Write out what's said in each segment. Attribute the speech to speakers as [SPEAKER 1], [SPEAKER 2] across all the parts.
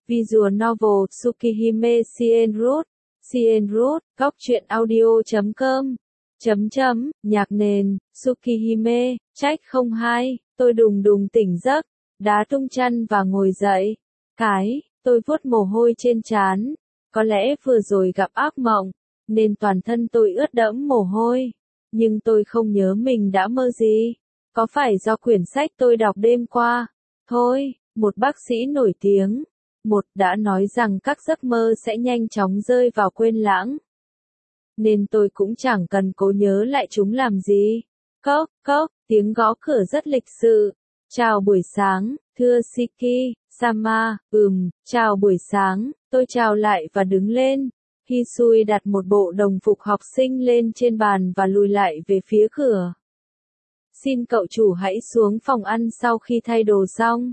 [SPEAKER 1] Visual Novel Tsukihime Shienroot. Shienroot, góc truyện audio.com. Nhạc nền, Tsukihime, trách 02, tôi đùng đùng tỉnh giấc, đá tung chăn và ngồi dậy. Tôi vuốt mồ hôi trên trán. Có lẽ vừa rồi gặp ác mộng, nên toàn thân tôi ướt đẫm mồ hôi. Nhưng tôi không nhớ mình đã mơ gì. Có phải do quyển sách tôi đọc đêm qua? Thôi, một bác sĩ nổi tiếng, đã nói rằng các giấc mơ sẽ nhanh chóng rơi vào quên lãng. Nên tôi cũng chẳng cần cố nhớ lại chúng làm gì. Cốc, tiếng gõ cửa rất lịch sự. Chào buổi sáng, thưa Shiki-sama, chào buổi sáng, tôi chào lại và đứng lên. Hisui đặt một bộ đồng phục học sinh lên trên bàn và lùi lại về phía cửa. Xin cậu chủ hãy xuống phòng ăn sau khi thay đồ xong.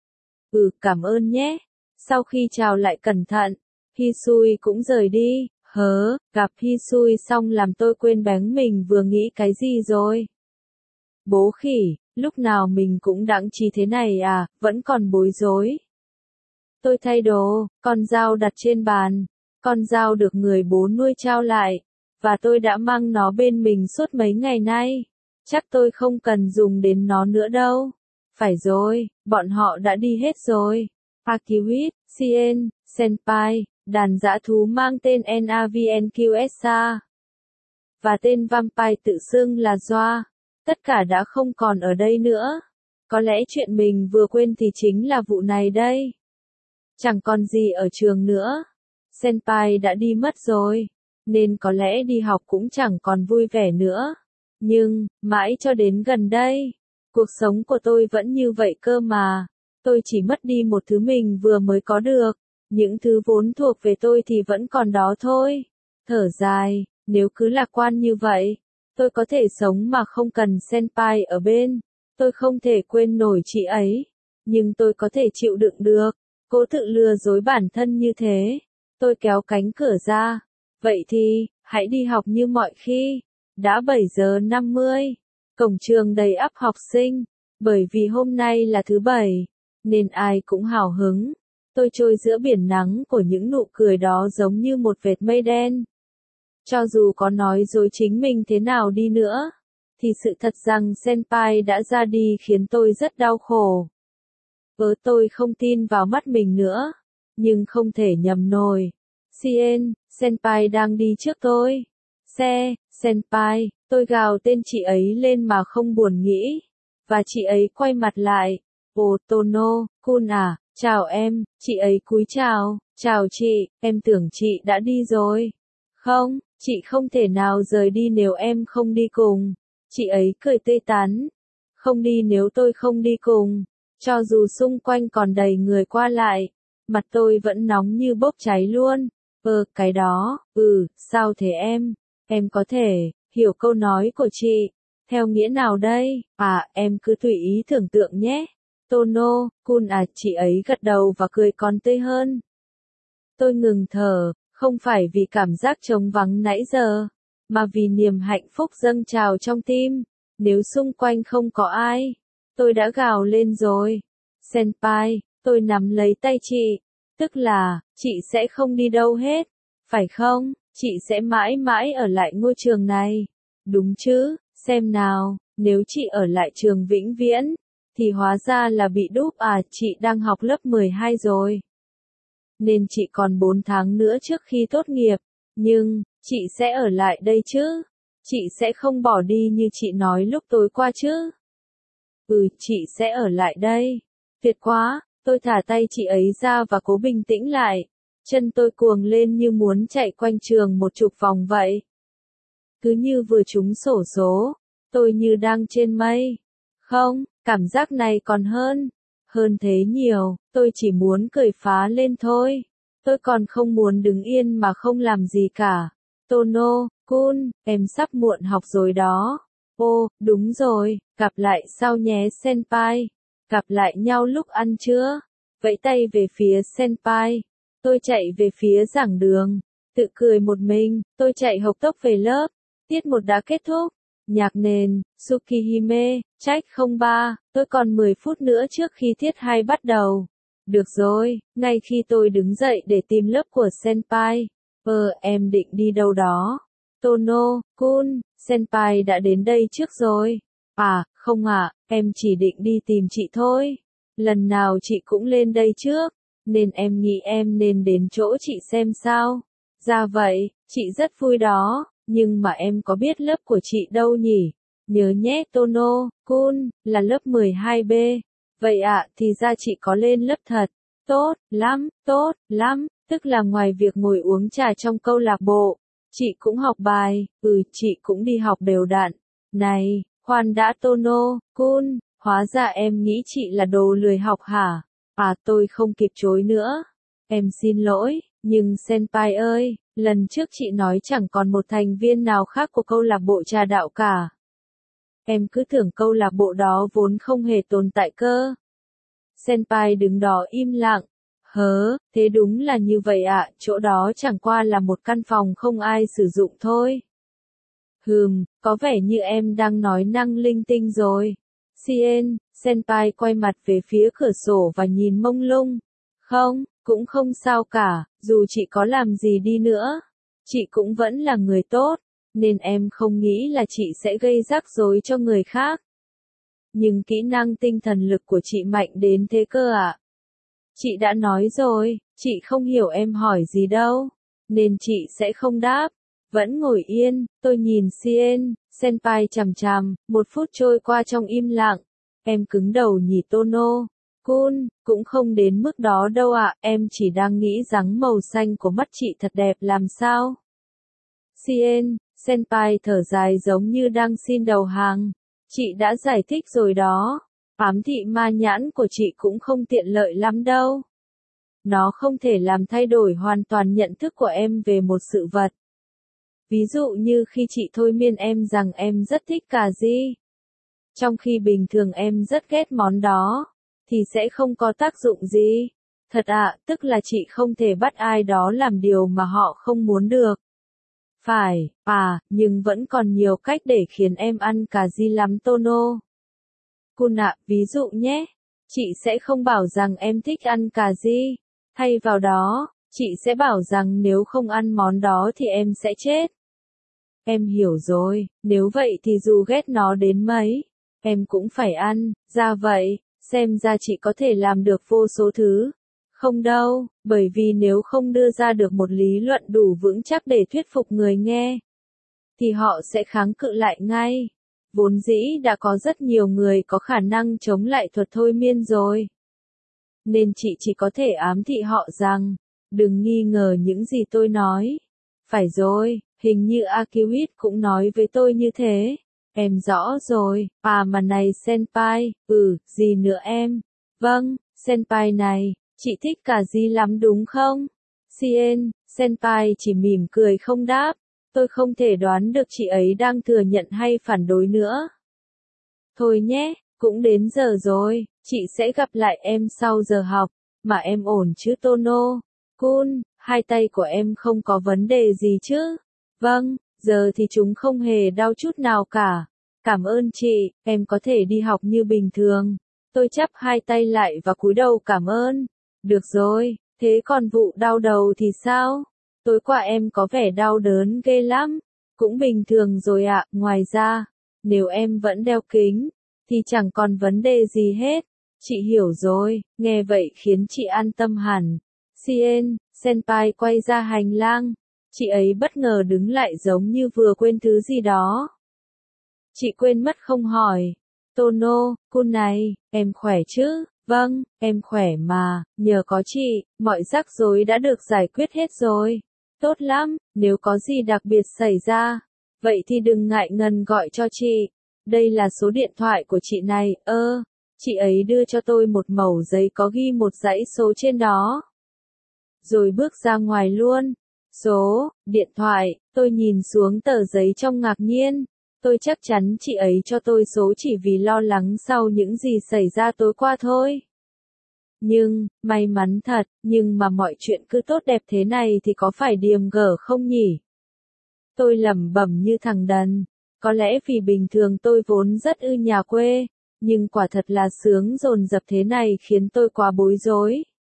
[SPEAKER 1] Cảm ơn nhé. Sau khi chào lại cẩn thận, Hisui cũng rời đi. Gặp Hisui xong làm tôi quên bén mình vừa nghĩ cái gì rồi. Bố khỉ, lúc nào mình cũng đãng trí thế này à, vẫn còn bối rối. Tôi thay đồ, con dao đặt trên bàn. Con dao được người bố nuôi trao lại, và tôi đã mang nó bên mình suốt mấy ngày nay. Chắc tôi không cần dùng đến nó nữa đâu. Phải rồi, bọn họ đã đi hết rồi. Akiwit, Sien, Senpai, đàn dã thú mang tên NAVNQSA. Và tên vampire tự xưng là Joa. Tất cả đã không còn ở đây nữa. Có lẽ chuyện mình vừa quên thì chính là vụ này đây. Chẳng còn gì ở trường nữa. Senpai đã đi mất rồi, nên có lẽ đi học cũng chẳng còn vui vẻ nữa. Nhưng, mãi cho đến gần đây, cuộc sống của tôi vẫn như vậy cơ mà. Tôi chỉ mất đi một thứ mình vừa mới có được. Những thứ vốn thuộc về tôi thì vẫn còn đó thôi. Thở dài, nếu cứ lạc quan như vậy, tôi có thể sống mà không cần Senpai ở bên. Tôi không thể quên nổi chị ấy. Nhưng tôi có thể chịu đựng được. Cố tự lừa dối bản thân như thế. Tôi kéo cánh cửa ra. Vậy thì, hãy đi học như mọi khi. Đã 7 giờ 50. Cổng trường đầy ắp học sinh. Bởi vì hôm nay là thứ Bảy, nên ai cũng hào hứng. Tôi trôi giữa biển nắng của những nụ cười đó giống như một vệt mây đen. Cho dù có nói dối chính mình thế nào đi nữa, thì sự thật rằng Senpai đã ra đi khiến tôi rất đau khổ. Tôi không tin vào mắt mình nữa. Nhưng không thể nhầm nổi. Senpai đang đi trước tôi. Senpai, tôi gào tên chị ấy lên mà không buồn nghĩ. Và chị ấy quay mặt lại. Tono-kun à, chào em, chị ấy cúi chào. Chào chị, em tưởng chị đã đi rồi. Không, chị không thể nào rời đi nếu em không đi cùng. Chị ấy cười tươi tắn. Không đi nếu tôi không đi cùng. Cho dù xung quanh còn đầy người qua lại, mặt tôi vẫn nóng như bốc cháy luôn. Cái đó, sao thế em? Em có thể hiểu câu nói của chị theo nghĩa nào đây? Em cứ tùy ý tưởng tượng nhé. Tono-kun à, chị ấy gật đầu và cười còn tươi hơn. Tôi ngừng thở, không phải vì cảm giác trống vắng nãy giờ, mà vì niềm hạnh phúc dâng trào trong tim. Nếu xung quanh không có ai, tôi đã gào lên rồi. Senpai, tôi nắm lấy tay chị. Tức là, chị sẽ không đi đâu hết. Phải không? Chị sẽ mãi mãi ở lại ngôi trường này. Đúng chứ, xem nào, nếu chị ở lại trường vĩnh viễn, thì hóa ra là bị đúp chị đang học lớp 12 rồi. Nên chị còn 4 tháng nữa trước khi tốt nghiệp. Nhưng, chị sẽ ở lại đây chứ? Chị sẽ không bỏ đi như chị nói lúc tối qua chứ? Chị sẽ ở lại đây. Tuyệt quá, tôi thả tay chị ấy ra và cố bình tĩnh lại. Chân tôi cuồng lên như muốn chạy quanh trường một chục vòng vậy. Cứ như vừa trúng xổ số, tôi như đang trên mây. Không, cảm giác này còn hơn thế nhiều, tôi chỉ muốn cười phá lên thôi. Tôi còn không muốn đứng yên mà không làm gì cả. Tono-kun, em sắp muộn học rồi đó. Đúng rồi, gặp lại sau nhé Senpai. Gặp lại nhau lúc ăn trưa. Vẫy tay về phía Senpai. Tôi chạy về phía giảng đường. Tự cười một mình, tôi chạy hộc tốc về lớp. Tiết 1 đã kết thúc. Nhạc nền, Tsukihime, trách 03, tôi còn 10 phút nữa trước khi tiết 2 bắt đầu. Được rồi, ngay khi tôi đứng dậy để tìm lớp của Senpai. Em định đi đâu đó? Tono-kun, Senpai đã đến đây trước rồi. À, không ạ, em chỉ định đi tìm chị thôi. Lần nào chị cũng lên đây trước, nên em nghĩ em nên đến chỗ chị xem sao. Ra vậy, chị rất vui đó, nhưng mà em có biết lớp của chị đâu nhỉ? Nhớ nhé Tono-kun, là lớp 12B. Vậy ạ, thì ra chị có lên lớp thật. Tốt lắm, tức là ngoài việc ngồi uống trà trong câu lạc bộ, chị cũng học bài, chị cũng đi học đều đặn. Này, khoan đã Tono-kun, hóa ra em nghĩ chị là đồ lười học hả? À tôi không kịp chối nữa. Em xin lỗi, nhưng Senpai ơi, lần trước chị nói chẳng còn một thành viên nào khác của câu lạc bộ trà đạo cả. Em cứ tưởng câu lạc bộ đó vốn không hề tồn tại cơ. Senpai đứng đó im lặng. Thế đúng là như vậy ạ, chỗ đó chẳng qua là một căn phòng không ai sử dụng thôi. Có vẻ như em đang nói năng linh tinh rồi. Senpai quay mặt về phía cửa sổ và nhìn mông lung. Không, cũng không sao cả, dù chị có làm gì đi nữa. Chị cũng vẫn là người tốt, nên em không nghĩ là chị sẽ gây rắc rối cho người khác. Nhưng kỹ năng tinh thần lực của chị mạnh đến thế cơ ạ. Chị đã nói rồi, chị không hiểu em hỏi gì đâu, nên chị sẽ không đáp. Vẫn ngồi yên, tôi nhìn Senpai chằm chằm, 1 phút trôi qua trong im lặng. Em cứng đầu nhìn Tono-kun, cũng không đến mức đó đâu ạ, em chỉ đang nghĩ rằng màu xanh của mắt chị thật đẹp làm sao. Senpai thở dài giống như đang xin đầu hàng. Chị đã giải thích rồi đó. Ám thị ma nhãn của chị cũng không tiện lợi lắm đâu. Nó không thể làm thay đổi hoàn toàn nhận thức của em về một sự vật. Ví dụ như khi chị thôi miên em rằng em rất thích cà ri, trong khi bình thường em rất ghét món đó, thì sẽ không có tác dụng gì. Thật ạ, tức là chị không thể bắt ai đó làm điều mà họ không muốn được. Phải, nhưng vẫn còn nhiều cách để khiến em ăn cà ri lắm Tono-kun ạ, ví dụ nhé. Chị sẽ không bảo rằng em thích ăn cà ri. Thay vào đó, chị sẽ bảo rằng nếu không ăn món đó thì em sẽ chết. Em hiểu rồi, nếu vậy thì dù ghét nó đến mấy, em cũng phải ăn. Ra vậy, xem ra chị có thể làm được vô số thứ. Không đâu, bởi vì nếu không đưa ra được một lý luận đủ vững chắc để thuyết phục người nghe, thì họ sẽ kháng cự lại ngay. Vốn dĩ đã có rất nhiều người có khả năng chống lại thuật thôi miên rồi. Nên chị chỉ có thể ám thị họ rằng, đừng nghi ngờ những gì tôi nói. Phải rồi, hình như Akiwit cũng nói với tôi như thế. Em rõ rồi, mà này Senpai, gì nữa em? Vâng, Senpai này, chị thích cà ri lắm đúng không? Senpai chỉ mỉm cười không đáp. Tôi không thể đoán được chị ấy đang thừa nhận hay phản đối nữa. Thôi nhé, cũng đến giờ rồi, chị sẽ gặp lại em sau giờ học. Mà em ổn chứ Tono-kun, hai tay của em không có vấn đề gì chứ? Vâng, giờ thì chúng không hề đau chút nào cả. Cảm ơn chị, em có thể đi học như bình thường. Tôi chắp hai tay lại và cúi đầu cảm ơn. Được rồi, thế còn vụ đau đầu thì sao? Tối qua em có vẻ đau đớn ghê lắm. Cũng bình thường rồi ạ, ngoài ra, nếu em vẫn đeo kính, thì chẳng còn vấn đề gì hết. Chị hiểu rồi, nghe vậy khiến chị an tâm hẳn. Senpai quay ra hành lang. Chị ấy bất ngờ đứng lại giống như vừa quên thứ gì đó. Chị quên mất không hỏi. Tono-kun này, em khỏe chứ? Vâng, em khỏe mà, nhờ có chị, mọi rắc rối đã được giải quyết hết rồi. Tốt lắm, nếu có gì đặc biệt xảy ra, vậy thì đừng ngại ngần gọi cho chị. Đây là số điện thoại của chị này, chị ấy đưa cho tôi một mẩu giấy có ghi một dãy số trên đó. Rồi bước ra ngoài luôn. Số, điện thoại, tôi nhìn xuống tờ giấy trong ngạc nhiên. Tôi chắc chắn chị ấy cho tôi số chỉ vì lo lắng sau những gì xảy ra tối qua thôi. Nhưng, may mắn thật, nhưng mà mọi chuyện cứ tốt đẹp thế này thì có phải điềm gở không nhỉ? Tôi lẩm bẩm như thằng đần. Có lẽ vì bình thường tôi vốn rất ư nhà quê, nhưng quả thật là sướng dồn dập thế này khiến tôi quá bối rối.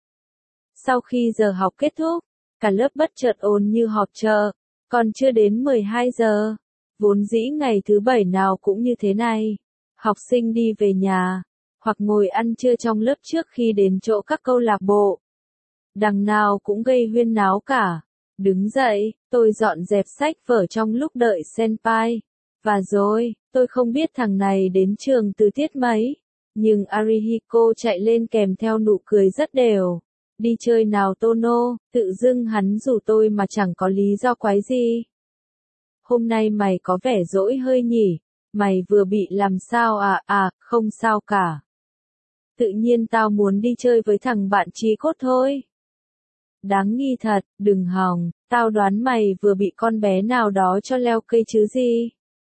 [SPEAKER 1] Sau khi giờ học kết thúc, cả lớp bất chợt ồn như họp chợ, còn chưa đến 12 giờ. Vốn dĩ ngày thứ bảy nào cũng như thế này. Học sinh đi về nhà, hoặc ngồi ăn trưa trong lớp trước khi đến chỗ các câu lạc bộ. Đằng nào cũng gây huyên náo cả. Đứng dậy, tôi dọn dẹp sách vở trong lúc đợi senpai. Và rồi, tôi không biết thằng này đến trường từ tiết mấy. Nhưng Arihiko chạy lên kèm theo nụ cười rất đều. Đi chơi nào Tono, tự dưng hắn rủ tôi mà chẳng có lý do quái gì. Hôm nay mày có vẻ dỗi hơi nhỉ, mày vừa bị làm sao à, không sao cả. Tự nhiên tao muốn đi chơi với thằng bạn chí cốt thôi. Đáng nghi thật, đừng hòng, tao đoán mày vừa bị con bé nào đó cho leo cây chứ gì.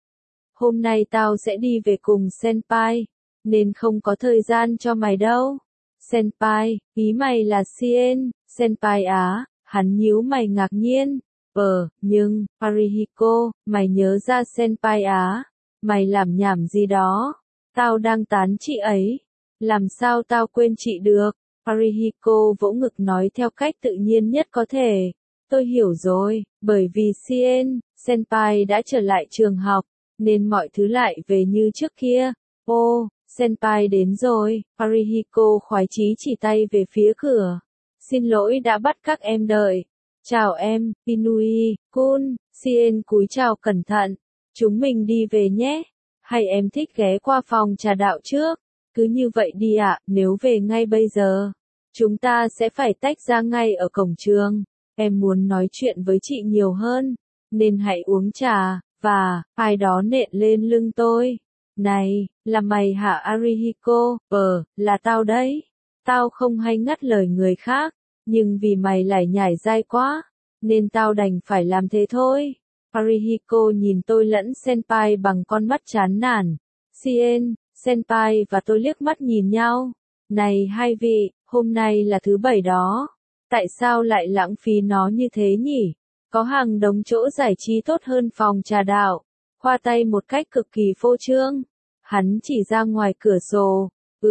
[SPEAKER 1] Hôm nay tao sẽ đi về cùng senpai, nên không có thời gian cho mày đâu. Senpai, ý mày là Sien, senpai á, hắn nhíu mày ngạc nhiên. Nhưng, Arihiko, mày nhớ ra senpai á, mày làm nhảm gì đó, tao đang tán chị ấy, làm sao tao quên chị được. Arihiko vỗ ngực nói theo cách tự nhiên nhất có thể. Tôi hiểu rồi, bởi vì Sien, senpai đã trở lại trường học, nên mọi thứ lại về như trước kia. Ô, senpai đến rồi, Arihiko khoái chí chỉ tay về phía cửa. Xin lỗi đã bắt các em đợi. Chào em, Inui, Kun, Sien cúi chào cẩn thận. Chúng mình đi về nhé. Hay em thích ghé qua phòng trà đạo trước? Cứ như vậy đi ạ, nếu về ngay bây giờ, chúng ta sẽ phải tách ra ngay ở cổng trường. Em muốn nói chuyện với chị nhiều hơn, nên hãy uống trà, và, ai đó nện lên lưng tôi. Này, là mày hả Arihiko? Là tao đấy. Tao không hay ngắt lời người khác, nhưng vì mày lải nhải dai quá, nên tao đành phải làm thế thôi. Arihiko nhìn tôi lẫn senpai bằng con mắt chán nản. Sien, senpai và tôi liếc mắt nhìn nhau. Này hai vị, hôm nay là thứ bảy đó. Tại sao lại lãng phí nó như thế nhỉ? Có hàng đống chỗ giải trí tốt hơn phòng trà đạo. Khoa tay một cách cực kỳ phô trương. Hắn chỉ ra ngoài cửa sổ.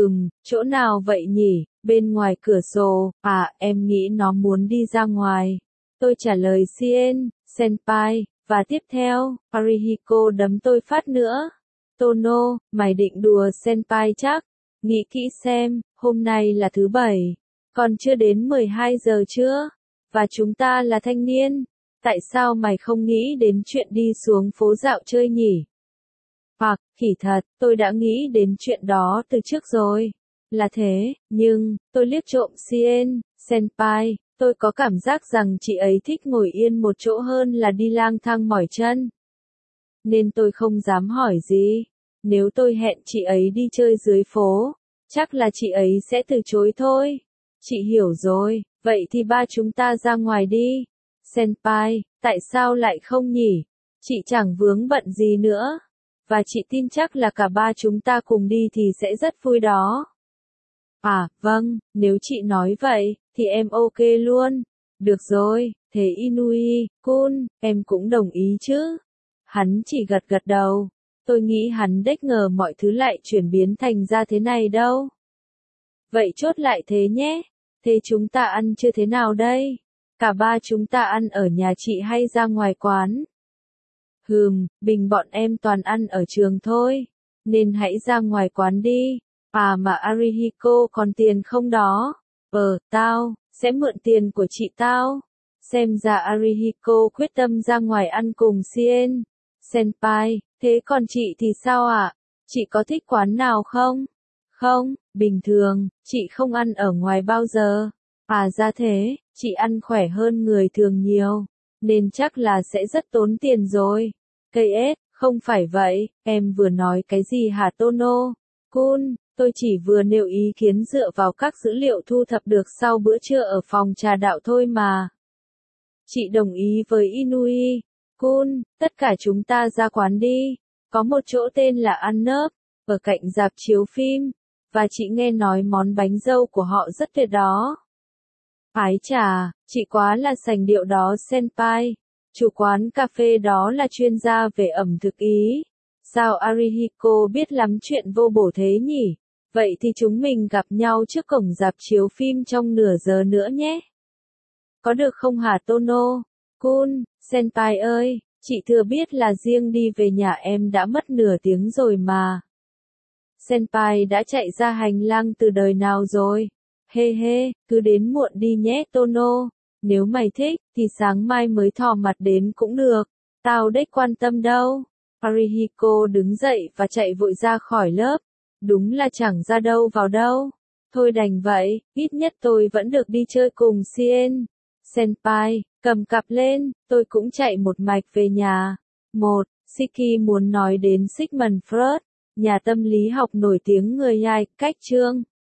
[SPEAKER 1] Chỗ nào vậy nhỉ? Bên ngoài cửa sổ. Em nghĩ nó muốn đi ra ngoài. Tôi trả lời Sien, senpai, và tiếp theo, Arihiko đấm tôi phát nữa. Tono, mày định đùa senpai chắc? Nghĩ kỹ xem, hôm nay là thứ bảy, còn chưa đến 12 giờ chưa? Và chúng ta là thanh niên. Tại sao mày không nghĩ đến chuyện đi xuống phố dạo chơi nhỉ? Kỳ thật, tôi đã nghĩ đến chuyện đó từ trước rồi. Là thế, nhưng, tôi liếc trộm Sien, senpai, tôi có cảm giác rằng chị ấy thích ngồi yên một chỗ hơn là đi lang thang mỏi chân. Nên tôi không dám hỏi gì. Nếu tôi hẹn chị ấy đi chơi dưới phố, chắc là chị ấy sẽ từ chối thôi. Chị hiểu rồi, vậy thì ba chúng ta ra ngoài đi. Senpai, tại sao lại không nhỉ? Chị chẳng vướng bận gì nữa. Và chị tin chắc là cả ba chúng ta cùng đi thì sẽ rất vui đó. Vâng, nếu chị nói vậy, thì em ok luôn. Được rồi, thế Inui, Kun, em cũng đồng ý chứ? Hắn chỉ gật gật đầu. Tôi nghĩ hắn đếch ngờ mọi thứ lại chuyển biến thành ra thế này đâu. Vậy chốt lại thế nhé. Thế chúng ta ăn chưa thế nào đây? Cả ba chúng ta ăn ở nhà chị hay ra ngoài quán? Bình bọn em toàn ăn ở trường thôi. Nên hãy ra ngoài quán đi. Mà Arihiko còn tiền không đó? Tao sẽ mượn tiền của chị tao. Xem ra Arihiko quyết tâm ra ngoài ăn cùng Sien. Senpai, thế còn chị thì sao ạ? Chị có thích quán nào không? Không, bình thường, chị không ăn ở ngoài bao giờ. Ra thế, chị ăn khỏe hơn người thường nhiều, nên chắc là sẽ rất tốn tiền rồi. Không phải vậy, em vừa nói cái gì hả Tono? Kun, tôi chỉ vừa nêu ý kiến dựa vào các dữ liệu thu thập được sau bữa trưa ở phòng trà đạo thôi mà. Chị đồng ý với Inui. Kun, tất cả chúng ta ra quán đi. Có một chỗ tên là Ăn Nớp, ở cạnh rạp chiếu phim. Và chị nghe nói món bánh dâu của họ rất tuyệt đó. Ái chà, chị quá là sành điệu đó senpai. Chủ quán cà phê đó là chuyên gia về ẩm thực Ý. Sao Arihiko biết lắm chuyện vô bổ thế nhỉ? Vậy thì chúng mình gặp nhau trước cổng rạp chiếu phim trong nửa giờ nữa nhé. có được không hả Tono? Kun, senpai ơi, chị thừa biết là riêng đi về nhà em đã mất nửa tiếng rồi mà. Senpai đã chạy ra hành lang từ đời nào rồi? Hê hê, cứ đến muộn đi nhé Tono. Nếu mày thích, thì sáng mai mới thò mặt đến cũng được. Tao đếch quan tâm đâu. Parihiko đứng dậy và chạy vội ra khỏi lớp. Đúng là chẳng ra đâu vào đâu. Thôi đành vậy, ít nhất tôi vẫn được đi chơi cùng Sien. Senpai, cầm cặp lên, tôi cũng chạy một mạch về nhà. 1. Shiki muốn nói đến Sigmund Freud, nhà tâm lý học nổi tiếng người Nhai, cách chương.